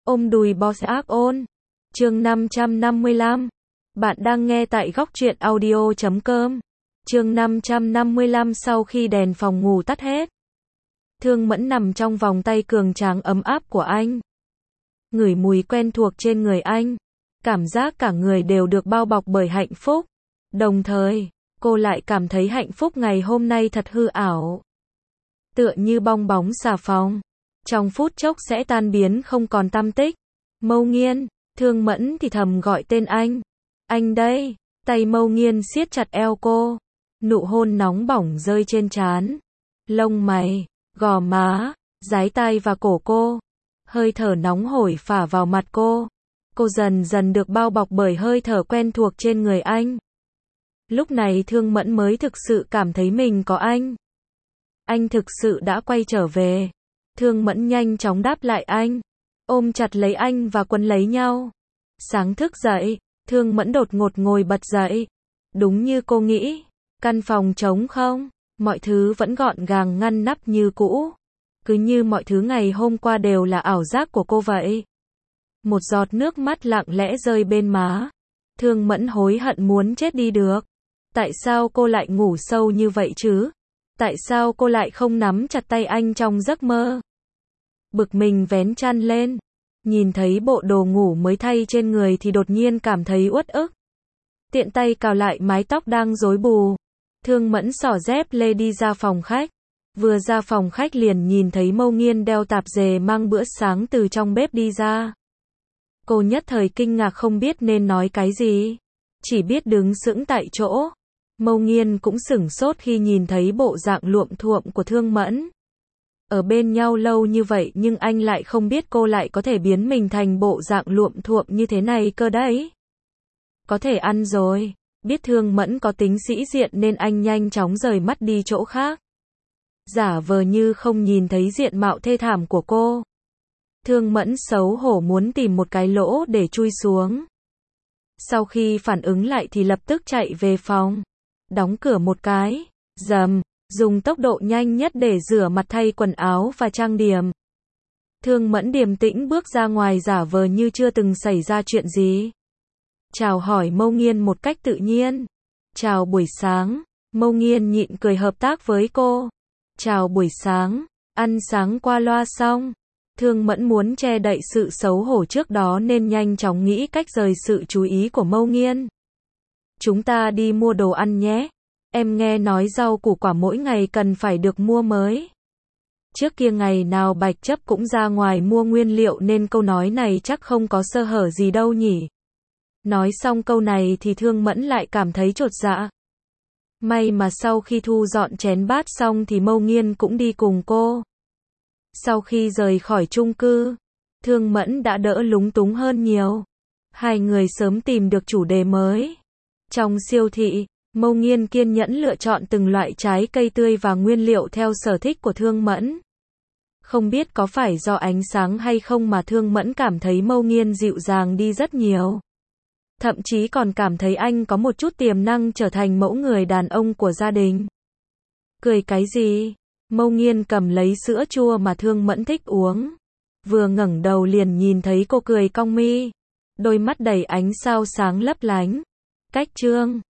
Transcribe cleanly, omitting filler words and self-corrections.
Ôm đùi boss ác ôn. Chương 555. Bạn đang nghe tại góc truyện audio.com. Chương 555. Sau khi đèn phòng ngủ tắt hết, Thương Mẫn nằm trong vòng tay cường tráng ấm áp của anh. Ngửi mùi quen thuộc trên người anh. Cảm giác cả người đều được bao bọc bởi hạnh phúc. Đồng thời, cô lại cảm thấy hạnh phúc ngày hôm nay thật hư ảo. Tựa như bong bóng xà phòng. Trong phút chốc sẽ tan biến không còn tăm tích. Mâu Nghiên, Thương Mẫn thì thầm gọi tên anh. Anh đây, tay Mâu Nghiên siết chặt eo cô. Nụ hôn nóng bỏng rơi trên trán, lông mày, gò má, dái tai và cổ cô. Hơi thở nóng hổi phả vào mặt cô. Cô dần dần được bao bọc bởi hơi thở quen thuộc trên người anh. Lúc này Thương Mẫn mới thực sự cảm thấy mình có anh. Anh thực sự đã quay trở về. Thương Mẫn nhanh chóng đáp lại anh, ôm chặt lấy anh và quấn lấy nhau. Sáng thức dậy, Thương Mẫn đột ngột ngồi bật dậy. Đúng như cô nghĩ, căn phòng trống không, mọi thứ vẫn gọn gàng ngăn nắp như cũ. Cứ như mọi thứ ngày hôm qua đều là ảo giác của cô vậy. Một giọt nước mắt lặng lẽ rơi bên má. Thương Mẫn hối hận muốn chết đi được. Tại sao cô lại ngủ sâu như vậy chứ? Tại sao cô lại không nắm chặt tay anh trong giấc mơ? Bực mình vén chăn lên, nhìn thấy bộ đồ ngủ mới thay trên người thì đột nhiên cảm thấy uất ức. Tiện tay cào lại mái tóc đang rối bù. Thương Mẫn xỏ dép lê đi ra phòng khách. Vừa ra phòng khách liền nhìn thấy Mâu Nghiên đeo tạp dề mang bữa sáng từ trong bếp đi ra. Cô nhất thời kinh ngạc không biết nên nói cái gì, chỉ biết đứng sững tại chỗ. Mâu Nghiên cũng sửng sốt khi nhìn thấy bộ dạng luộm thuộm của Thương Mẫn. Ở bên nhau lâu như vậy nhưng anh lại không biết cô lại có thể biến mình thành bộ dạng luộm thuộm như thế này cơ đấy. Có thể ăn rồi. Biết Thương Mẫn có tính sĩ diện nên anh nhanh chóng rời mắt đi chỗ khác. Giả vờ như không nhìn thấy diện mạo thê thảm của cô. Thương Mẫn xấu hổ muốn tìm một cái lỗ để chui xuống. Sau khi phản ứng lại thì lập tức chạy về phòng. Đóng cửa một cái. Dầm. Dùng tốc độ nhanh nhất để rửa mặt thay quần áo và trang điểm. Thương Mẫn điềm tĩnh bước ra ngoài giả vờ như chưa từng xảy ra chuyện gì. Chào hỏi Mâu Nghiên một cách tự nhiên. Chào buổi sáng. Mâu Nghiên nhịn cười hợp tác với cô. Chào buổi sáng. Ăn sáng qua loa xong. Thương Mẫn muốn che đậy sự xấu hổ trước đó nên nhanh chóng nghĩ cách rời sự chú ý của Mâu Nghiên. Chúng ta đi mua đồ ăn nhé. Em nghe nói rau củ quả mỗi ngày cần phải được mua mới. Trước kia ngày nào Bạch Chấp cũng ra ngoài mua nguyên liệu nên câu nói này chắc không có sơ hở gì đâu nhỉ. Nói xong câu này thì Thương Mẫn lại cảm thấy chột dạ. May mà sau khi thu dọn chén bát xong thì Mâu Nghiên cũng đi cùng cô. Sau khi rời khỏi chung cư, Thương Mẫn đã đỡ lúng túng hơn nhiều. Hai người sớm tìm được chủ đề mới. Trong siêu thị, Mâu Nghiên kiên nhẫn lựa chọn từng loại trái cây tươi và nguyên liệu theo sở thích của Thương Mẫn. Không biết có phải do ánh sáng hay không mà Thương Mẫn cảm thấy Mâu Nghiên dịu dàng đi rất nhiều. Thậm chí còn cảm thấy anh có một chút tiềm năng trở thành mẫu người đàn ông của gia đình. Cười cái gì? Mâu Nghiên cầm lấy sữa chua mà Thương Mẫn thích uống. Vừa ngẩng đầu liền nhìn thấy cô cười cong mi. Đôi mắt đầy ánh sao sáng lấp lánh. Cách chương